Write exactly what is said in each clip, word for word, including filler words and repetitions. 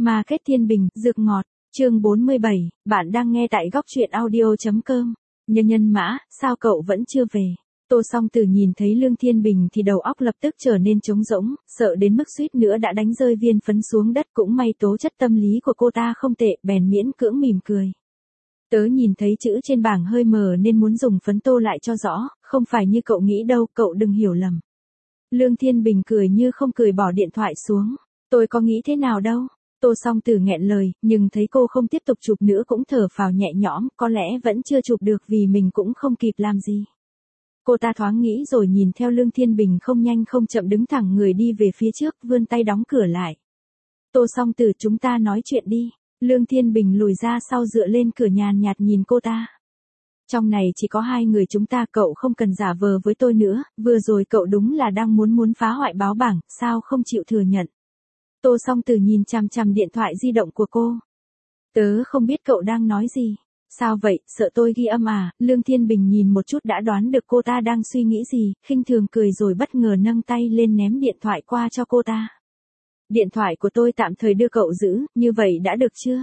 Market Thiên Bình, dược ngọt, chương bốn mươi bảy, bạn đang nghe tại góc truyện audio.com. Nhân nhân mã, sao cậu vẫn chưa về? Tô Song Tử nhìn thấy Lương Thiên Bình thì đầu óc lập tức trở nên trống rỗng, sợ đến mức suýt nữa đã đánh rơi viên phấn xuống đất, cũng may tố chất tâm lý của cô ta không tệ, bèn miễn cưỡng mỉm cười. Tớ nhìn thấy chữ trên bảng hơi mờ nên muốn dùng phấn tô lại cho rõ, không phải như cậu nghĩ đâu, cậu đừng hiểu lầm. Lương Thiên Bình cười như không cười bỏ điện thoại xuống. Tôi có nghĩ thế nào đâu. Tô Song Tử nghẹn lời, nhưng thấy cô không tiếp tục chụp nữa cũng thở phào nhẹ nhõm, có lẽ vẫn chưa chụp được vì mình cũng không kịp làm gì. Cô ta thoáng nghĩ rồi nhìn theo Lương Thiên Bình không nhanh không chậm đứng thẳng người đi về phía trước, vươn tay đóng cửa lại. Tô Song Tử, chúng ta nói chuyện đi. Lương Thiên Bình lùi ra sau dựa lên cửa nhàn nhạt nhìn cô ta. Trong này chỉ có hai người chúng ta, cậu không cần giả vờ với tôi nữa, vừa rồi cậu đúng là đang muốn muốn phá hoại báo bảng, sao không chịu thừa nhận. Tô Song Tử nhìn chằm chằm điện thoại di động của cô. Tớ không biết cậu đang nói gì. Sao vậy, sợ tôi ghi âm à? Lương Thiên Bình nhìn một chút đã đoán được cô ta đang suy nghĩ gì, khinh thường cười rồi bất ngờ nâng tay lên ném điện thoại qua cho cô ta. Điện thoại của tôi tạm thời đưa cậu giữ, như vậy đã được chưa?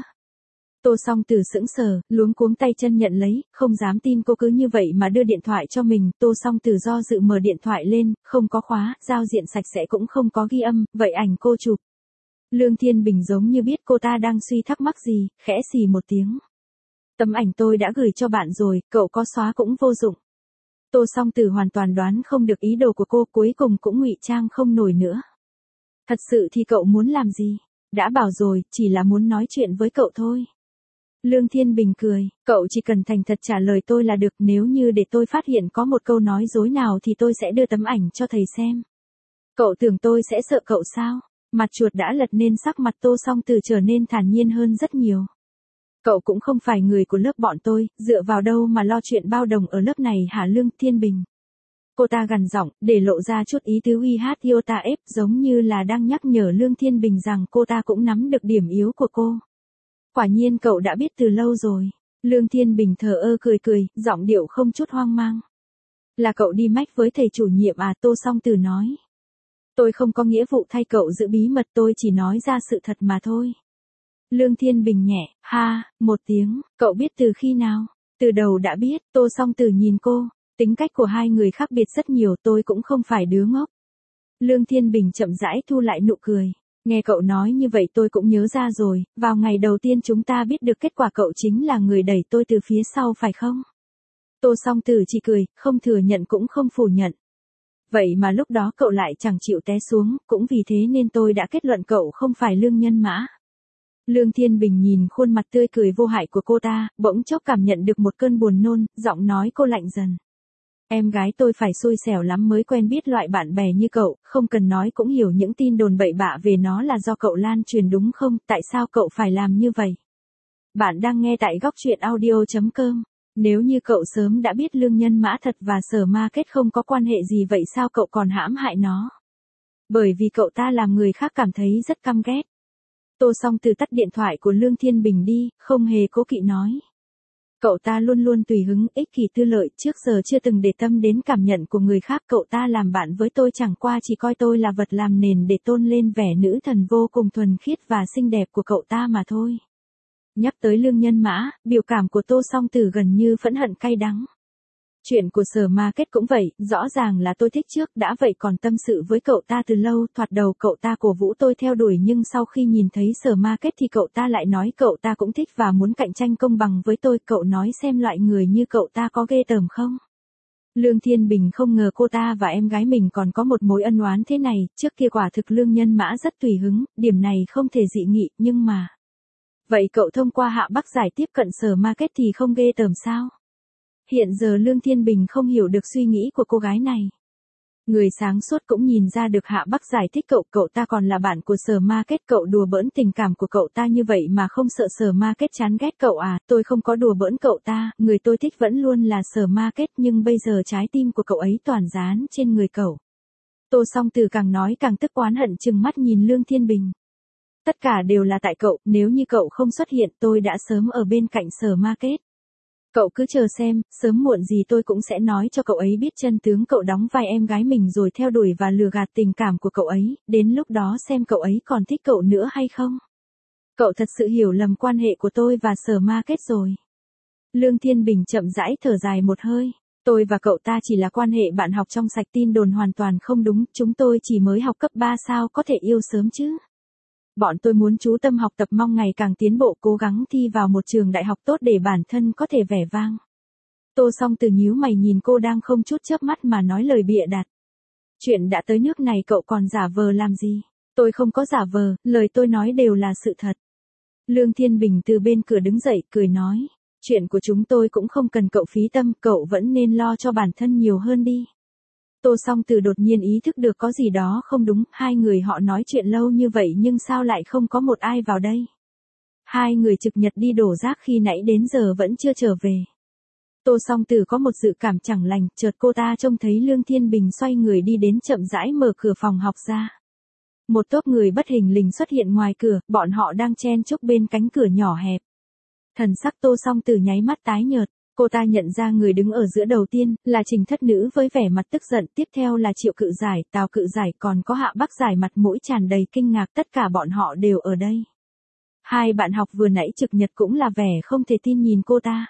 Tô Song Tử sững sờ, luống cuống tay chân nhận lấy, không dám tin cô cứ như vậy mà đưa điện thoại cho mình. Tô Song Tử do dự mở điện thoại lên, không có khóa, giao diện sạch sẽ cũng không có ghi âm, vậy ảnh cô chụp. Lương Thiên Bình giống như biết cô ta đang suy thắc mắc gì, khẽ xì một tiếng. Tấm ảnh tôi đã gửi cho bạn rồi, cậu có xóa cũng vô dụng. Tô Song Tử hoàn toàn đoán không được ý đồ của cô, cuối cùng cũng ngụy trang không nổi nữa. Thật sự thì cậu muốn làm gì? Đã bảo rồi, chỉ là muốn nói chuyện với cậu thôi. Lương Thiên Bình cười, cậu chỉ cần thành thật trả lời tôi là được, nếu như để tôi phát hiện có một câu nói dối nào thì tôi sẽ đưa tấm ảnh cho thầy xem. Cậu tưởng tôi sẽ sợ cậu sao? Mặt chuột đã lật nên sắc mặt Tô Song Tử trở nên thản nhiên hơn rất nhiều. Cậu cũng không phải người của lớp bọn tôi, dựa vào đâu mà lo chuyện bao đồng ở lớp này hả Lương Thiên Bình? Cô ta gằn giọng, để lộ ra chút ý tứ uy hát Iota F, giống như là đang nhắc nhở Lương Thiên Bình rằng cô ta cũng nắm được điểm yếu của cô. Quả nhiên cậu đã biết từ lâu rồi. Lương Thiên Bình thờ ơ cười cười, giọng điệu không chút hoang mang. Là cậu đi mách với thầy chủ nhiệm à? Tô Song Tử nói. Tôi không có nghĩa vụ thay cậu giữ bí mật, tôi chỉ nói ra sự thật mà thôi. Lương Thiên Bình nhẹ, ha, một tiếng, cậu biết từ khi nào? Từ đầu đã biết. Tô Song Tử nhìn cô, tính cách của hai người khác biệt rất nhiều, tôi cũng không phải đứa ngốc. Lương Thiên Bình chậm rãi thu lại nụ cười. Nghe cậu nói như vậy tôi cũng nhớ ra rồi, vào ngày đầu tiên chúng ta biết được kết quả cậu chính là người đẩy tôi từ phía sau phải không? Tô Song Tử chỉ cười, không thừa nhận cũng không phủ nhận. Vậy mà lúc đó cậu lại chẳng chịu té xuống, cũng vì thế nên tôi đã kết luận cậu không phải Lương Nhân Mã. Lương Thiên Bình nhìn khuôn mặt tươi cười vô hại của cô ta, bỗng chốc cảm nhận được một cơn buồn nôn, giọng nói cô lạnh dần. Em gái tôi phải xui xẻo lắm mới quen biết loại bạn bè như cậu, không cần nói cũng hiểu những tin đồn bậy bạ về nó là do cậu lan truyền đúng không? Tại sao cậu phải làm như vậy? Bạn đang nghe tại góc truyện audio.com. Nếu như cậu sớm đã biết Lương Nhân Mã thật và Sở Market không có quan hệ gì, vậy sao cậu còn hãm hại nó? Bởi vì cậu ta làm người khác cảm thấy rất căm ghét. Tô Song Tử tắt điện thoại của Lương Thiên Bình đi, không hề cố kỵ nói. Cậu ta luôn luôn tùy hứng, ích kỷ tư lợi, trước giờ chưa từng để tâm đến cảm nhận của người khác. Cậu ta làm bạn với tôi chẳng qua chỉ coi tôi là vật làm nền để tôn lên vẻ nữ thần vô cùng thuần khiết và xinh đẹp của cậu ta mà thôi. Nhắc tới Lương Nhân Mã, biểu cảm của Tô Song Tử gần như phẫn hận cay đắng. Chuyện của Sở Market cũng vậy, rõ ràng là tôi thích trước đã vậy còn tâm sự với cậu ta từ lâu, thoạt đầu cậu ta cổ vũ tôi theo đuổi nhưng sau khi nhìn thấy Sở Market thì cậu ta lại nói cậu ta cũng thích và muốn cạnh tranh công bằng với tôi. Cậu nói xem loại người như cậu ta có ghê tởm không? Lương Thiên Bình không ngờ cô ta và em gái mình còn có một mối ân oán thế này, trước kia quả thực Lương Nhân Mã rất tùy hứng, điểm này không thể dị nghị, nhưng mà... Vậy cậu thông qua Hạ Bắc Giải tiếp cận Sở Market thì không ghê tởm sao? Hiện giờ Lương Thiên Bình không hiểu được suy nghĩ của cô gái này. Người sáng suốt cũng nhìn ra được Hạ Bắc Giải thích cậu, cậu ta còn là bạn của Sở Market, cậu đùa bỡn tình cảm của cậu ta như vậy mà không sợ Sở Market chán ghét cậu à? Tôi không có đùa bỡn cậu ta, người tôi thích vẫn luôn là Sở Market, nhưng bây giờ trái tim của cậu ấy toàn dán trên người cậu. Tô Song Tử càng nói càng tức oán hận trừng mắt nhìn Lương Thiên Bình. Tất cả đều là tại cậu, nếu như cậu không xuất hiện tôi đã sớm ở bên cạnh Sở Market. Cậu cứ chờ xem, sớm muộn gì tôi cũng sẽ nói cho cậu ấy biết chân tướng cậu đóng vai em gái mình rồi theo đuổi và lừa gạt tình cảm của cậu ấy, đến lúc đó xem cậu ấy còn thích cậu nữa hay không. Cậu thật sự hiểu lầm quan hệ của tôi và Sở Market rồi. Lương Thiên Bình chậm rãi thở dài một hơi. Tôi và cậu ta chỉ là quan hệ bạn học trong sạch, tin đồn hoàn toàn không đúng, chúng tôi chỉ mới học cấp ba sao có thể yêu sớm chứ. Bọn tôi muốn chú tâm học tập, mong ngày càng tiến bộ, cố gắng thi vào một trường đại học tốt để bản thân có thể vẻ vang. Tô Song Từ nhíu mày nhìn cô đang không chút chớp mắt mà nói lời bịa đặt. Chuyện đã tới nước này cậu còn giả vờ làm gì? Tôi không có giả vờ, lời tôi nói đều là sự thật. Lương Thiên Bình từ bên cửa đứng dậy cười nói. Chuyện của chúng tôi cũng không cần cậu phí tâm, cậu vẫn nên lo cho bản thân nhiều hơn đi. Tô Song Từ đột nhiên ý thức được có gì đó không đúng, hai người họ nói chuyện lâu như vậy nhưng sao lại không có một ai vào đây. Hai người trực nhật đi đổ rác khi nãy đến giờ vẫn chưa trở về. Tô Song Từ có một dự cảm chẳng lành, chợt cô ta trông thấy Lương Thiên Bình xoay người đi đến, chậm rãi mở cửa phòng học ra. Một tốp người bất hình lình xuất hiện ngoài cửa, bọn họ đang chen chúc bên cánh cửa nhỏ hẹp. Thần sắc Tô Song Từ nháy mắt tái nhợt, cô ta nhận ra người đứng ở giữa đầu tiên là Trình Thất Nữ với vẻ mặt tức giận, tiếp theo là Triệu Cự Giải, Tào Cự Giải, còn có Hạ Bắc Giải mặt mũi tràn đầy kinh ngạc, tất cả bọn họ đều ở đây. Hai bạn học vừa nãy trực nhật cũng là vẻ không thể tin nhìn cô ta.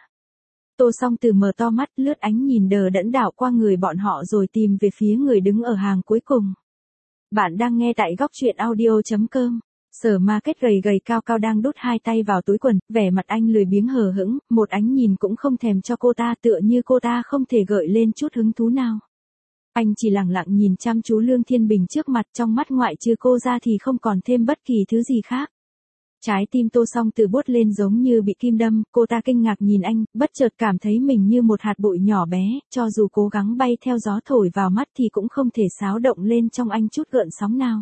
Tô Song Từ mở to mắt, lướt ánh nhìn đờ đẫn đảo qua người bọn họ rồi tìm về phía người đứng ở hàng cuối cùng. Bạn đang nghe tại góc truyện audio chấm com. Sở Market gầy gầy cao cao đang đút hai tay vào túi quần, vẻ mặt anh lười biếng hờ hững, một ánh nhìn cũng không thèm cho cô ta, tựa như cô ta không thể gợi lên chút hứng thú nào. Anh chỉ lặng lặng nhìn chăm chú Lương Thiên Bình trước mặt, trong mắt ngoại trừ cô ra thì không còn thêm bất kỳ thứ gì khác. Trái tim Tô Song Từ buốt lên giống như bị kim đâm, cô ta kinh ngạc nhìn anh, bất chợt cảm thấy mình như một hạt bụi nhỏ bé, cho dù cố gắng bay theo gió thổi vào mắt thì cũng không thể xáo động lên trong anh chút gợn sóng nào.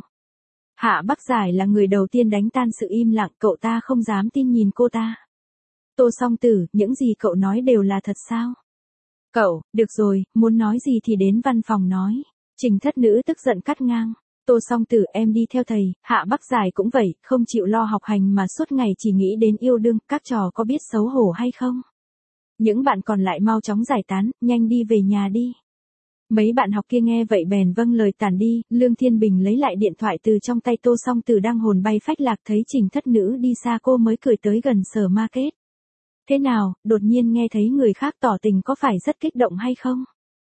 Hạ Bắc Giải là người đầu tiên đánh tan sự im lặng, cậu ta không dám tin nhìn cô ta. Tô Song Từ, những gì cậu nói đều là thật sao? Cậu, được rồi, muốn nói gì thì đến văn phòng nói. Trình Thất Nữ tức giận cắt ngang. Tô Song Từ, em đi theo thầy. Hạ Bắc Giải cũng vậy, không chịu lo học hành mà suốt ngày chỉ nghĩ đến yêu đương, các trò có biết xấu hổ hay không? Những bạn còn lại mau chóng giải tán, nhanh đi về nhà đi. Mấy bạn học kia nghe vậy bèn vâng lời tản đi. Lương Thiên Bình lấy lại điện thoại từ trong tay Tô Song Từ đang hồn bay phách lạc, thấy Trình Thất Nữ đi xa cô mới cười tới gần Sở Market. Thế nào, đột nhiên nghe thấy người khác tỏ tình có phải rất kích động hay không?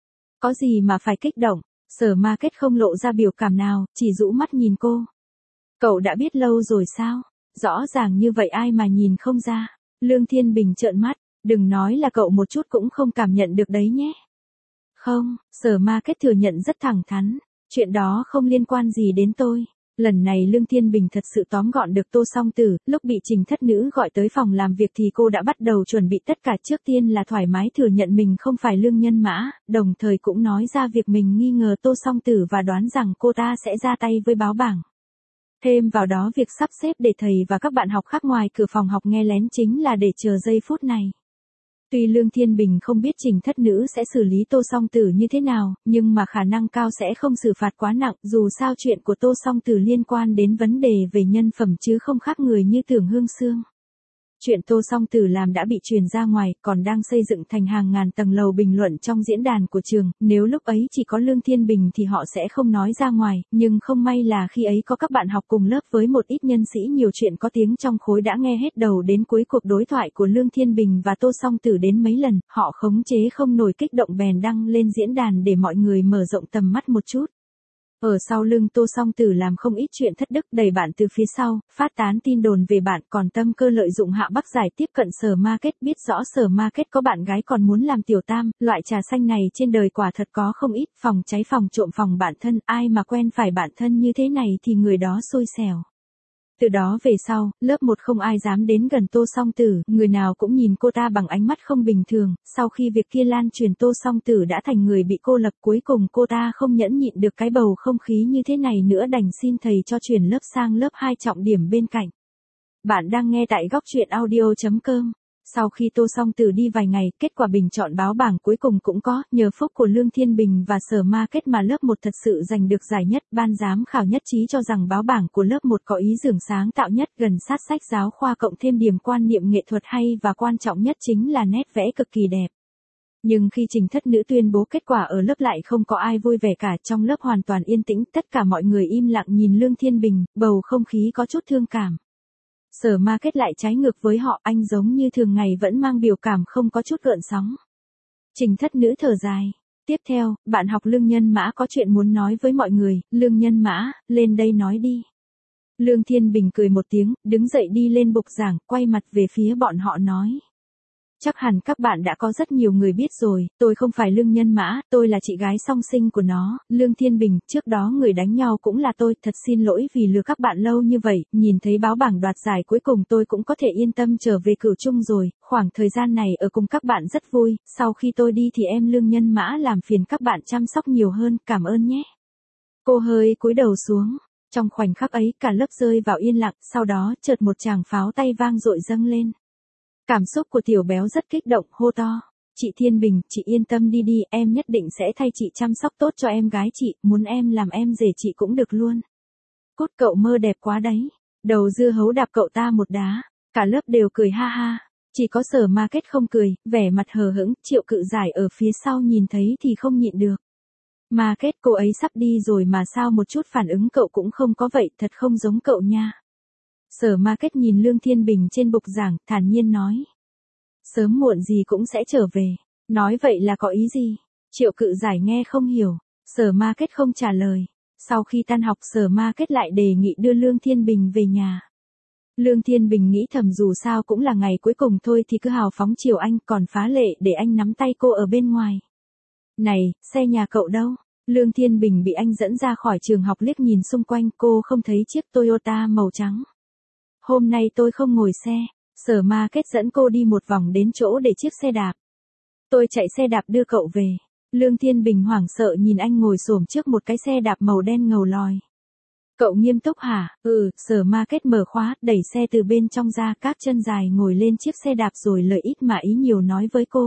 Có gì mà phải kích động? Sở Market không lộ ra biểu cảm nào, chỉ rũ mắt nhìn cô. Cậu đã biết lâu rồi sao? Rõ ràng như vậy ai mà nhìn không ra. Lương Thiên Bình trợn mắt, đừng nói là cậu một chút cũng không cảm nhận được đấy nhé. Không, Sở Market thừa nhận rất thẳng thắn, chuyện đó không liên quan gì đến tôi. Lần này Lương Thiên Bình thật sự tóm gọn được Tô Song Từ, lúc bị Trình Thất Nữ gọi tới phòng làm việc thì cô đã bắt đầu chuẩn bị tất cả, trước tiên là thoải mái thừa nhận mình không phải lương nhân mã, đồng thời cũng nói ra việc mình nghi ngờ Tô Song Từ và đoán rằng cô ta sẽ ra tay với báo bảng. Thêm vào đó việc sắp xếp để thầy và các bạn học khác ngoài cửa phòng học nghe lén chính là để chờ giây phút này. Tuy Lương Thiên Bình không biết Trình Thất Nữ sẽ xử lý Tô Song Từ như thế nào, nhưng mà khả năng cao sẽ không xử phạt quá nặng, dù sao chuyện của Tô Song Từ liên quan đến vấn đề về nhân phẩm chứ không khác người như Tưởng Hương Sương. Chuyện Tô Song Từ làm đã bị truyền ra ngoài, còn đang xây dựng thành hàng ngàn tầng lầu bình luận trong diễn đàn của trường, nếu lúc ấy chỉ có Lương Thiên Bình thì họ sẽ không nói ra ngoài, nhưng không may là khi ấy có các bạn học cùng lớp với một ít nhân sĩ nhiều chuyện có tiếng trong khối đã nghe hết đầu đến cuối cuộc đối thoại của Lương Thiên Bình và Tô Song Từ đến mấy lần, họ khống chế không nổi kích động bèn đăng lên diễn đàn để mọi người mở rộng tầm mắt một chút. Ở sau lưng Tô Song Từ làm không ít chuyện thất đức, đẩy bạn từ phía sau, phát tán tin đồn về bạn, còn tâm cơ lợi dụng Hạ Bắc Giải tiếp cận Sở Market, biết rõ Sở Market có bạn gái còn muốn làm tiểu tam, loại trà xanh này trên đời quả thật có không ít, phòng cháy phòng trộm phòng bạn thân, ai mà quen phải bạn thân như thế này thì người đó xui xẻo. Từ đó về sau, lớp một không ai dám đến gần Tô Song Từ, người nào cũng nhìn cô ta bằng ánh mắt không bình thường, sau khi việc kia lan truyền Tô Song Từ đã thành người bị cô lập, cuối cùng cô ta không nhẫn nhịn được cái bầu không khí như thế này nữa đành xin thầy cho chuyển lớp sang lớp hai trọng điểm bên cạnh. Bạn đang nghe tại góc truyện audio chấm com. Sau khi Tô Song Từ đi vài ngày, kết quả bình chọn báo bảng cuối cùng cũng có, nhờ phúc của Lương Thiên Bình và Sở Market mà lớp một thật sự giành được giải nhất, ban giám khảo nhất trí cho rằng báo bảng của lớp một có ý tưởng sáng tạo nhất, gần sát sách giáo khoa cộng thêm điểm quan niệm nghệ thuật hay và quan trọng nhất chính là nét vẽ cực kỳ đẹp. Nhưng khi Trình Thất Nữ tuyên bố kết quả ở lớp lại không có ai vui vẻ cả, trong lớp hoàn toàn yên tĩnh, tất cả mọi người im lặng nhìn Lương Thiên Bình, bầu không khí có chút thương cảm. Sở Market lại trái ngược với họ, anh giống như thường ngày vẫn mang biểu cảm không có chút gợn sóng. Trình Thất Nữ thở dài. Tiếp theo, bạn học Lương Nhân Mã có chuyện muốn nói với mọi người, Lương Nhân Mã, lên đây nói đi. Lương Thiên Bình cười một tiếng, đứng dậy đi lên bục giảng, quay mặt về phía bọn họ nói. Chắc hẳn các bạn đã có rất nhiều người biết rồi, tôi không phải Lương Nhân Mã, tôi là chị gái song sinh của nó, Lương Thiên Bình, trước đó người đánh nhau cũng là tôi, thật xin lỗi vì lừa các bạn lâu như vậy, nhìn thấy báo bảng đoạt giải cuối cùng tôi cũng có thể yên tâm trở về Cửu Trung rồi, khoảng thời gian này ở cùng các bạn rất vui, sau khi tôi đi thì em Lương Nhân Mã làm phiền các bạn chăm sóc nhiều hơn, cảm ơn nhé. Cô hơi cúi đầu xuống, trong khoảnh khắc ấy cả lớp rơi vào yên lặng, sau đó chợt một tràng pháo tay vang dội dâng lên. Cảm xúc của Tiểu Béo rất kích động, hô to. Chị Thiên Bình, chị yên tâm đi đi, em nhất định sẽ thay chị chăm sóc tốt cho em gái chị, muốn em làm em rể chị cũng được luôn. Cút, cậu mơ đẹp quá đấy. Đầu dưa hấu đạp cậu ta một đá, cả lớp đều cười ha ha. Chỉ có Sở Market không cười, vẻ mặt hờ hững, Triệu Cự Giải ở phía sau nhìn thấy thì không nhịn được. Market, cô ấy sắp đi rồi mà sao một chút phản ứng cậu cũng không có vậy, thật không giống cậu nha. Sở Market nhìn Lương Thiên Bình trên bục giảng, thản nhiên nói. Sớm muộn gì cũng sẽ trở về. Nói vậy là có ý gì? Triệu Cự Giải nghe không hiểu. Sở Market không trả lời. Sau khi tan học Sở Market lại đề nghị đưa Lương Thiên Bình về nhà. Lương Thiên Bình nghĩ thầm dù sao cũng là ngày cuối cùng thôi thì cứ hào phóng chiều anh, còn phá lệ để anh nắm tay cô ở bên ngoài. Này, xe nhà cậu đâu? Lương Thiên Bình bị anh dẫn ra khỏi trường học liếc nhìn xung quanh, cô không thấy chiếc Toyota màu trắng. Hôm nay tôi không ngồi xe. Sở Market dẫn cô đi một vòng đến chỗ để chiếc xe đạp. Tôi chạy xe đạp đưa cậu về. Lương Thiên Bình hoảng sợ nhìn anh ngồi xổm trước một cái xe đạp màu đen ngầu lòi. Cậu nghiêm túc hả? Ừ, Sở Market mở khóa, đẩy xe từ bên trong ra, các chân dài ngồi lên chiếc xe đạp rồi lời ít mà ý nhiều nói với cô.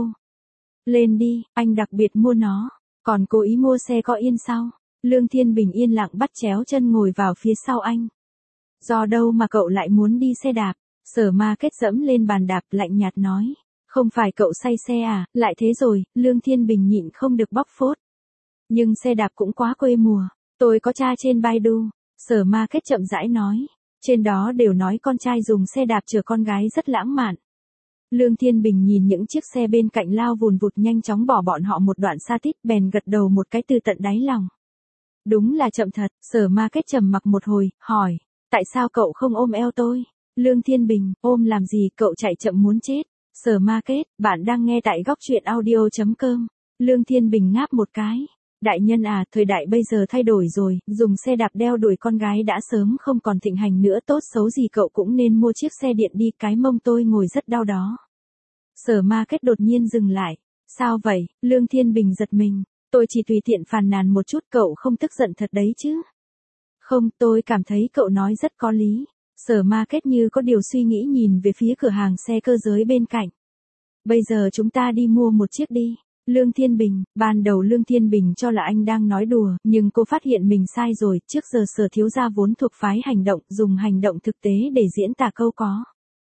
Lên đi, anh đặc biệt mua nó. Còn cố ý mua xe có yên sau. Lương Thiên Bình yên lặng bắt chéo chân ngồi vào phía sau anh. Do đâu mà cậu lại muốn đi xe đạp? Sở Market dẫm lên bàn đạp lạnh nhạt nói. Không phải cậu say xe à, lại thế rồi, Lương Thiên Bình nhịn không được bóc phốt. Nhưng xe đạp cũng quá quê mùa. Tôi có tra trên Baidu. Sở Market chậm rãi nói. Trên đó đều nói con trai dùng xe đạp chở con gái rất lãng mạn. Lương Thiên Bình nhìn những chiếc xe bên cạnh lao vùn vụt nhanh chóng bỏ bọn họ một đoạn xa tít, bèn gật đầu một cái từ tận đáy lòng. Đúng là chậm thật. Sở Market trầm mặc một hồi, hỏi. Tại sao cậu không ôm eo tôi? Lương Thiên Bình, ôm làm gì, cậu chạy chậm muốn chết. Sở Market, bạn đang nghe tại góc truyện audio chấm com. Lương Thiên Bình ngáp một cái. Đại nhân à, thời đại bây giờ thay đổi rồi, dùng xe đạp đeo đuổi con gái đã sớm không còn thịnh hành nữa, tốt xấu gì cậu cũng nên mua chiếc xe điện đi, cái mông tôi ngồi rất đau đó. Sở Market đột nhiên dừng lại. Sao vậy? Lương Thiên Bình giật mình. Tôi chỉ tùy tiện phàn nàn một chút, cậu không tức giận thật đấy chứ? Không, tôi cảm thấy cậu nói rất có lý. Sở Market như có điều suy nghĩ nhìn về phía cửa hàng xe cơ giới bên cạnh. Bây giờ chúng ta đi mua một chiếc đi. Lương Thiên Bình, ban đầu Lương Thiên Bình cho là anh đang nói đùa, nhưng cô phát hiện mình sai rồi, trước giờ Sở thiếu gia vốn thuộc phái hành động, dùng hành động thực tế để diễn tả câu có.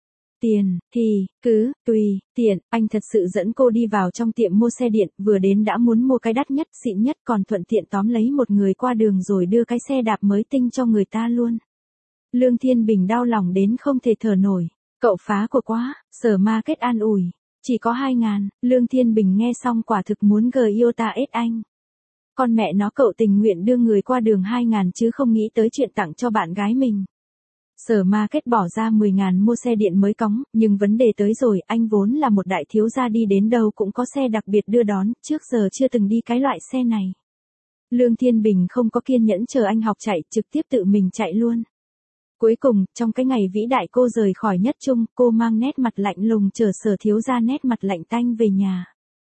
Tiền, thì, cứ, tùy, tiện, anh thật sự dẫn cô đi vào trong tiệm mua xe điện, vừa đến đã muốn mua cái đắt nhất, xịn nhất, còn thuận tiện tóm lấy một người qua đường rồi đưa cái xe đạp mới tinh cho người ta luôn. Lương Thiên Bình đau lòng đến không thể thở nổi. Cậu phá của quá. Sở Market an ủi. Chỉ có hai ngàn. Lương Thiên Bình nghe xong quả thực muốn gờ yêu ta ết anh. Con mẹ nó, cậu tình nguyện đưa người qua đường hai ngàn chứ không nghĩ tới chuyện tặng cho bạn gái mình. Sở Market bỏ ra mười ngàn mua xe điện mới cóng, nhưng vấn đề tới rồi, anh vốn là một đại thiếu gia đi đến đâu cũng có xe đặc biệt đưa đón, trước giờ chưa từng đi cái loại xe này. Lương Thiên Bình không có kiên nhẫn chờ anh học chạy, trực tiếp tự mình chạy luôn. Cuối cùng, trong cái ngày vĩ đại cô rời khỏi Nhất Trung, cô mang nét mặt lạnh lùng chở Sở thiếu gia nét mặt lạnh tanh về nhà.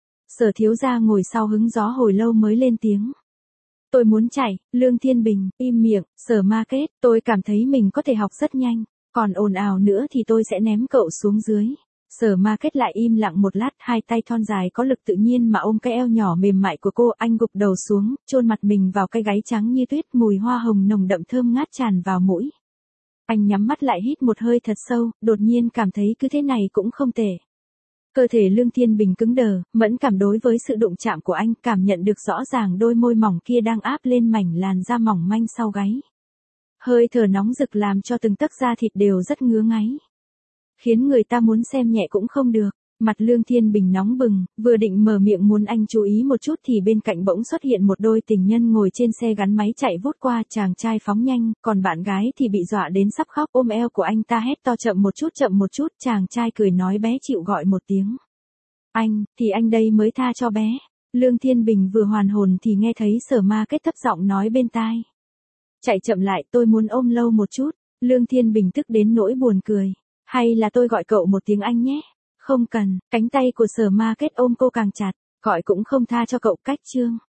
Sở thiếu gia ngồi sau hứng gió hồi lâu mới lên tiếng. Tôi muốn chạy. Lương Thiên Bình, im miệng. Sở Market, tôi cảm thấy mình có thể học rất nhanh, còn ồn ào nữa thì tôi sẽ ném cậu xuống dưới. Sở Market lại im lặng một lát, hai tay thon dài có lực tự nhiên mà ôm cái eo nhỏ mềm mại của cô, anh gục đầu xuống, chôn mặt mình vào cái gáy trắng như tuyết, mùi hoa hồng nồng đậm thơm ngát tràn vào mũi. Anh nhắm mắt lại hít một hơi thật sâu, đột nhiên cảm thấy cứ thế này cũng không tệ. Cơ thể Lương Thiên Bình cứng đờ, mẫn cảm đối với sự đụng chạm của anh, cảm nhận được rõ ràng đôi môi mỏng kia đang áp lên mảnh làn da mỏng manh sau gáy. Hơi thở nóng rực làm cho từng tấc da thịt đều rất ngứa ngáy. Khiến người ta muốn xem nhẹ cũng không được. Mặt Lương Thiên Bình nóng bừng, vừa định mở miệng muốn anh chú ý một chút thì bên cạnh bỗng xuất hiện một đôi tình nhân ngồi trên xe gắn máy chạy vút qua, chàng trai phóng nhanh, còn bạn gái thì bị dọa đến sắp khóc, ôm eo của anh ta hét to chậm một chút chậm một chút, chàng trai cười nói bé chịu gọi một tiếng. Anh, thì anh đây mới tha cho bé. Lương Thiên Bình vừa hoàn hồn thì nghe thấy Sở Ma Kết thấp giọng nói bên tai. Chạy chậm lại, tôi muốn ôm lâu một chút. Lương Thiên Bình tức đến nỗi buồn cười. Hay là tôi gọi cậu một tiếng anh nhé? Không cần, cánh tay của Sở Ma Kết ôm cô càng chặt, gọi cũng không tha cho cậu. Cách chương